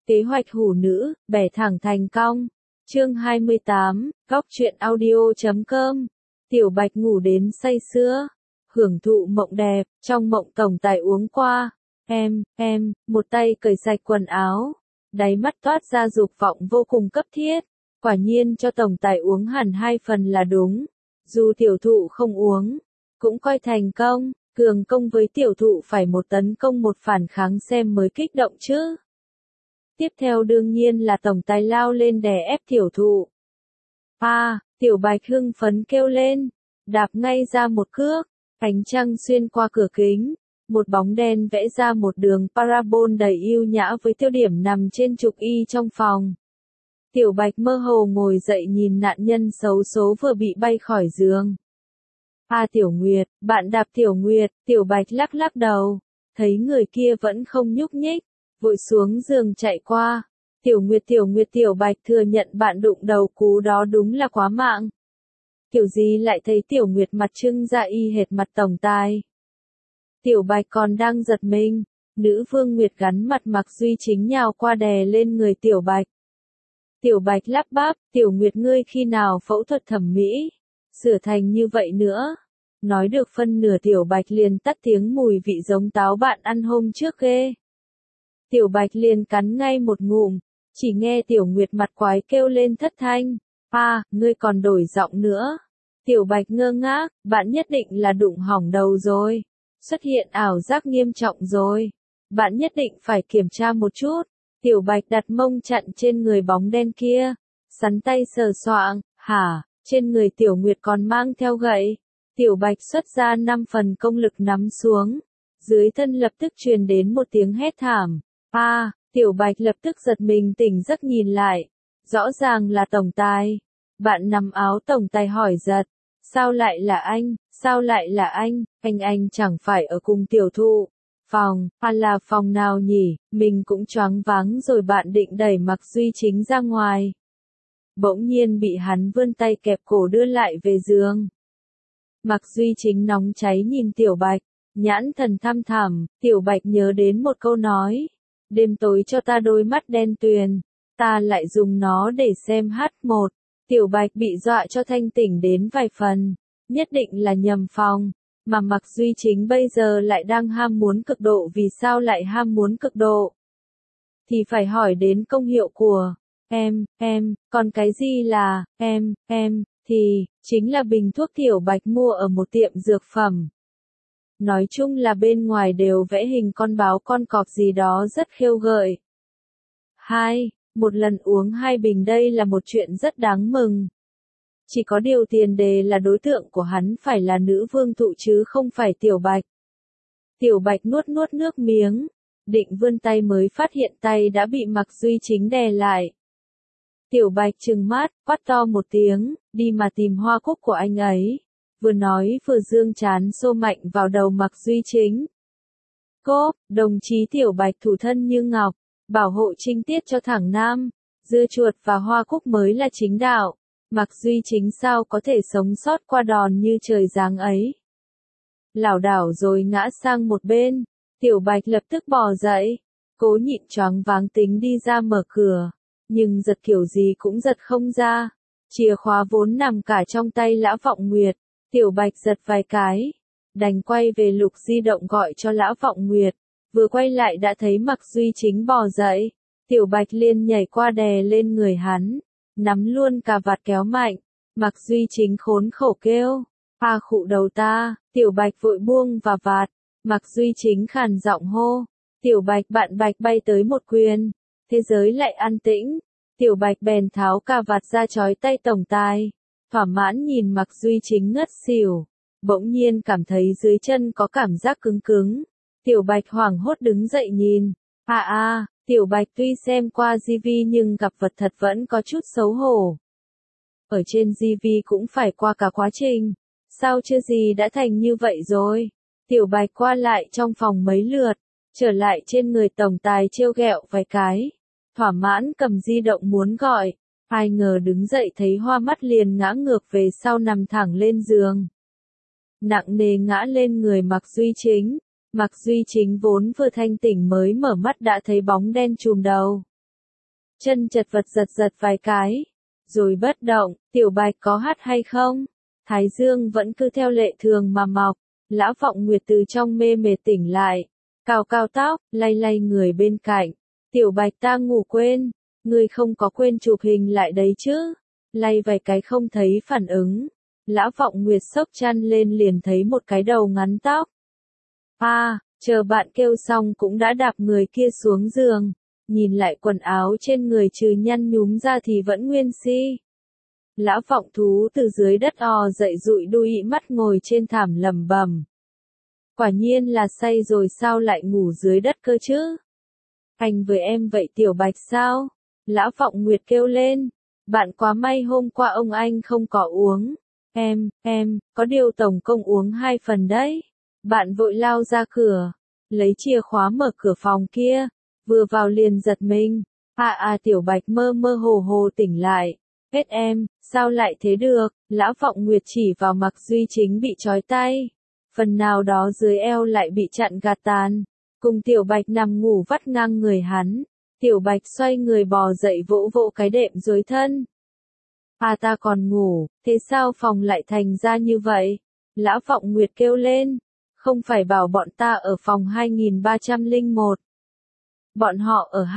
Kế hoạch hủ nữ, bẻ thẳng thành cong. Chương 28, Góc truyện audio.com. Tiểu Bạch ngủ đến say sưa, hưởng thụ mộng đẹp, trong mộng tổng tài uống qua. Một tay cởi sạch quần áo, đáy mắt toát ra dục vọng vô cùng cấp thiết. Quả nhiên cho tổng tài uống hẳn 2 phần là đúng. Dù tiểu thụ không uống, cũng coi thành công. Cường công với tiểu thụ phải một tấn công một phản kháng xem mới kích động chứ. Tiếp theo đương nhiên là tổng tài lao lên đè ép tiểu thụ. Tiểu Bạch hưng phấn kêu lên, đạp ngay ra một cước, ánh trăng xuyên qua cửa kính, một bóng đen vẽ ra một đường parabol đầy yêu nhã với tiêu điểm nằm trên trục y trong phòng. Tiểu Bạch mơ hồ ngồi dậy nhìn nạn nhân xấu số vừa bị bay khỏi giường. Tiểu Nguyệt, bạn đạp Tiểu Nguyệt, Tiểu Bạch lắc lắc đầu, thấy người kia vẫn không nhúc nhích, vội xuống giường chạy qua. Tiểu Nguyệt, Tiểu Bạch thừa nhận bạn đụng đầu cú đó đúng là quá mạng. Kiểu gì lại thấy Tiểu Nguyệt mặt trưng ra y hệt mặt tổng tài. Tiểu Bạch còn đang giật mình, nữ vương Nguyệt gắn mặt Mạc Duy Chính nhào qua đè lên người Tiểu Bạch. Tiểu Bạch lắp bắp, Tiểu Nguyệt ngươi khi nào phẫu thuật thẩm mỹ, sửa thành như vậy nữa. Nói được phân nửa Tiểu Bạch liền tắt tiếng mùi vị giống táo bạn ăn hôm trước ghê. Tiểu Bạch liền cắn ngay một ngụm, chỉ nghe Tiểu Nguyệt mặt quái kêu lên thất thanh. Ngươi còn đổi giọng nữa. Tiểu Bạch ngơ ngác, bạn nhất định là đụng hỏng đầu rồi. Xuất hiện ảo giác nghiêm trọng rồi. Bạn nhất định phải kiểm tra một chút. Tiểu Bạch đặt mông chặn trên người bóng đen kia. Sắn tay sờ soạng, trên người Tiểu Nguyệt còn mang theo gậy. Tiểu Bạch xuất ra 5 phần công lực nắm xuống. Dưới thân lập tức truyền đến một tiếng hét thảm. Tiểu Bạch lập tức giật mình tỉnh giấc nhìn lại. Rõ ràng là tổng tài. Bạn nắm áo tổng tài hỏi giật. Sao lại là anh? Anh chẳng phải ở cùng tiểu thụ. Phòng, là phòng nào nhỉ? Mình cũng choáng váng rồi bạn định đẩy Mạc Duy Chính ra ngoài. Bỗng nhiên bị hắn vươn tay kẹp cổ đưa lại về giường. Mạc Duy Chính nóng cháy nhìn Tiểu Bạch, nhãn thần thăm thẳm. Tiểu Bạch nhớ đến một câu nói. Đêm tối cho ta đôi mắt đen tuyền, ta lại dùng nó để xem H1. Tiểu Bạch bị dọa cho thanh tỉnh đến vài phần, nhất định là nhầm phòng, mà Mạc Duy Chính bây giờ lại đang ham muốn cực độ. Vì sao lại ham muốn cực độ? Thì phải hỏi đến công hiệu của còn cái gì là thì chính là bình thuốc Tiểu Bạch mua ở một tiệm dược phẩm. Nói chung là bên ngoài đều vẽ hình con báo con cọp gì đó rất khêu gợi. Một lần uống 2 bình đây là một chuyện rất đáng mừng. Chỉ có điều tiền đề là đối tượng của hắn phải là nữ vương thụ chứ không phải Tiểu Bạch. Tiểu Bạch nuốt nước miếng, định vươn tay mới phát hiện tay đã bị Mạc Duy Chính đè lại. Tiểu Bạch trừng mắt, quát to một tiếng, đi mà tìm hoa cúc của anh ấy. Vừa nói vừa giương trán xô mạnh vào đầu Mạc Duy Chính. Đồng chí Tiểu Bạch thủ thân như ngọc, bảo hộ trinh tiết cho thẳng nam, dưa chuột và hoa cúc mới là chính đạo. Mạc Duy Chính sao có thể sống sót qua đòn như trời giáng ấy. Lảo đảo rồi ngã sang một bên, Tiểu Bạch lập tức bò dậy, cố nhịn choáng váng tính đi ra mở cửa, nhưng giật kiểu gì cũng giật không ra. Chìa khóa vốn nằm cả trong tay Lã Vọng Nguyệt. Tiểu Bạch giật vài cái, đành quay về lục di động gọi cho Lã Vọng Nguyệt. Vừa quay lại đã thấy Mạc Duy Chính bò dậy. Tiểu Bạch liền nhảy qua đè lên người hắn, nắm luôn cà vạt kéo mạnh. Mạc Duy Chính khốn khổ kêu, khụ đầu ta. Tiểu Bạch vội buông và vạt. Mạc Duy Chính khàn giọng hô, Tiểu Bạch bạn Bạch bay tới một quyền. Thế giới lại an tĩnh. Tiểu Bạch bèn tháo cà vạt ra trói tay tổng tài. Thỏa mãn nhìn Mạc Duy Chính ngất xỉu, bỗng nhiên cảm thấy dưới chân có cảm giác cứng cứng. Tiểu Bạch hoảng hốt đứng dậy nhìn. Tiểu Bạch tuy xem qua GV nhưng gặp vật thật vẫn có chút xấu hổ. Ở trên GV cũng phải qua cả quá trình. Sao chưa gì đã thành như vậy rồi? Tiểu Bạch qua lại trong phòng mấy lượt, trở lại trên người tổng tài trêu ghẹo vài cái. Thỏa mãn cầm di động muốn gọi. Ai ngờ đứng dậy thấy hoa mắt liền ngã ngược về sau nằm thẳng lên giường. Nặng nề ngã lên người Mạc Duy Chính. Mạc Duy Chính vốn vừa thanh tỉnh mới mở mắt đã thấy bóng đen trùm đầu. chân chật vật giật giật vài cái, rồi bất động. Tiểu Bạch có hát hay không? Thái dương vẫn cứ theo lệ thường mà mọc. Lão Vọng Nguyệt từ trong mê mệt tỉnh lại, cào cào tóc, lay lay người bên cạnh. Tiểu Bạch, ta ngủ quên, ngươi không có quên chụp hình lại đấy chứ? Lay vài cái không thấy phản ứng. Lão Vọng Nguyệt xốc chăn lên liền thấy một cái đầu ngắn tóc. Chờ bạn kêu xong cũng đã đạp người kia xuống giường, nhìn lại quần áo trên người trừ nhăn nhúm ra thì vẫn nguyên si. Lão Vọng Thú từ dưới đất ò dậy dụi đuôi mắt ngồi trên thảm lẩm bẩm. Quả nhiên là say rồi sao lại ngủ dưới đất cơ chứ? Anh với em vậy Tiểu Bạch sao? Lão Vọng Nguyệt kêu lên. Bạn quá may hôm qua ông anh không có uống. Em, có điều tổng công uống 2 phần đấy. Bạn vội lao ra cửa, lấy chìa khóa mở cửa phòng kia, vừa vào liền giật mình. Tiểu Bạch mơ mơ hồ hồ tỉnh lại. Hết em, sao lại thế được? Lão Vọng Nguyệt chỉ vào Mạc Duy Chính bị trói tay. Phần nào đó dưới eo lại bị chặn gạt tàn. Cùng Tiểu Bạch nằm ngủ vắt ngang người hắn. Tiểu Bạch xoay người bò dậy vỗ vỗ cái đệm dưới thân. Ta còn ngủ, thế sao phòng lại thành ra như vậy? Lão Vọng Nguyệt kêu lên. Không phải bảo bọn ta ở phòng 2301. Bọn họ ở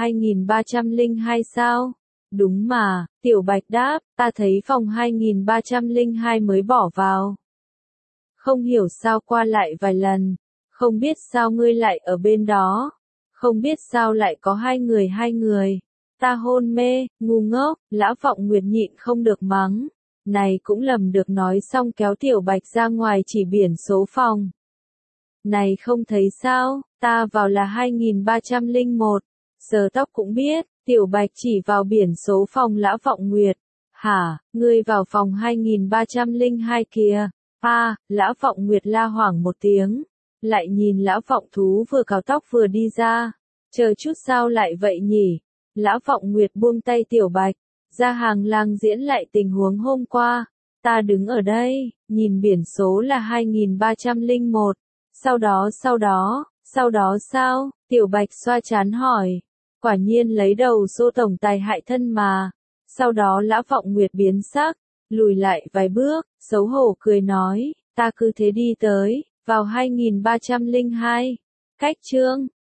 2302 sao? Đúng mà, Tiểu Bạch đáp, ta thấy phòng 2302 mới bỏ vào. Không hiểu sao qua lại vài lần, không biết sao ngươi lại ở bên đó, không biết sao lại có hai người. Ta hôn mê, ngu ngốc. Lão Vọng Nguyệt nhịn không được mắng. Này cũng lầm được, nói xong kéo Tiểu Bạch ra ngoài chỉ biển số phòng. Này không thấy sao, ta vào là 2301. Sờ tóc cũng biết. Tiểu Bạch chỉ vào biển số phòng Lão Vọng Nguyệt. Hả, ngươi vào phòng 2302 kìa. Lão Vọng Nguyệt la hoảng một tiếng. Lại nhìn Lão Vọng Thú vừa cào tóc vừa đi ra. Chờ chút sao lại vậy nhỉ? Lão Vọng Nguyệt buông tay Tiểu Bạch. Ra hàng lang diễn lại tình huống hôm qua. Ta đứng ở đây, nhìn biển số là 2301. Sau đó sao? Tiểu Bạch xoa trán hỏi. Quả nhiên lấy đầu xô tổng tài hại thân mà. Sau đó Lão Vọng Nguyệt biến sắc, lùi lại vài bước, xấu hổ cười nói, ta cứ thế đi tới, vào 2302. Cách chương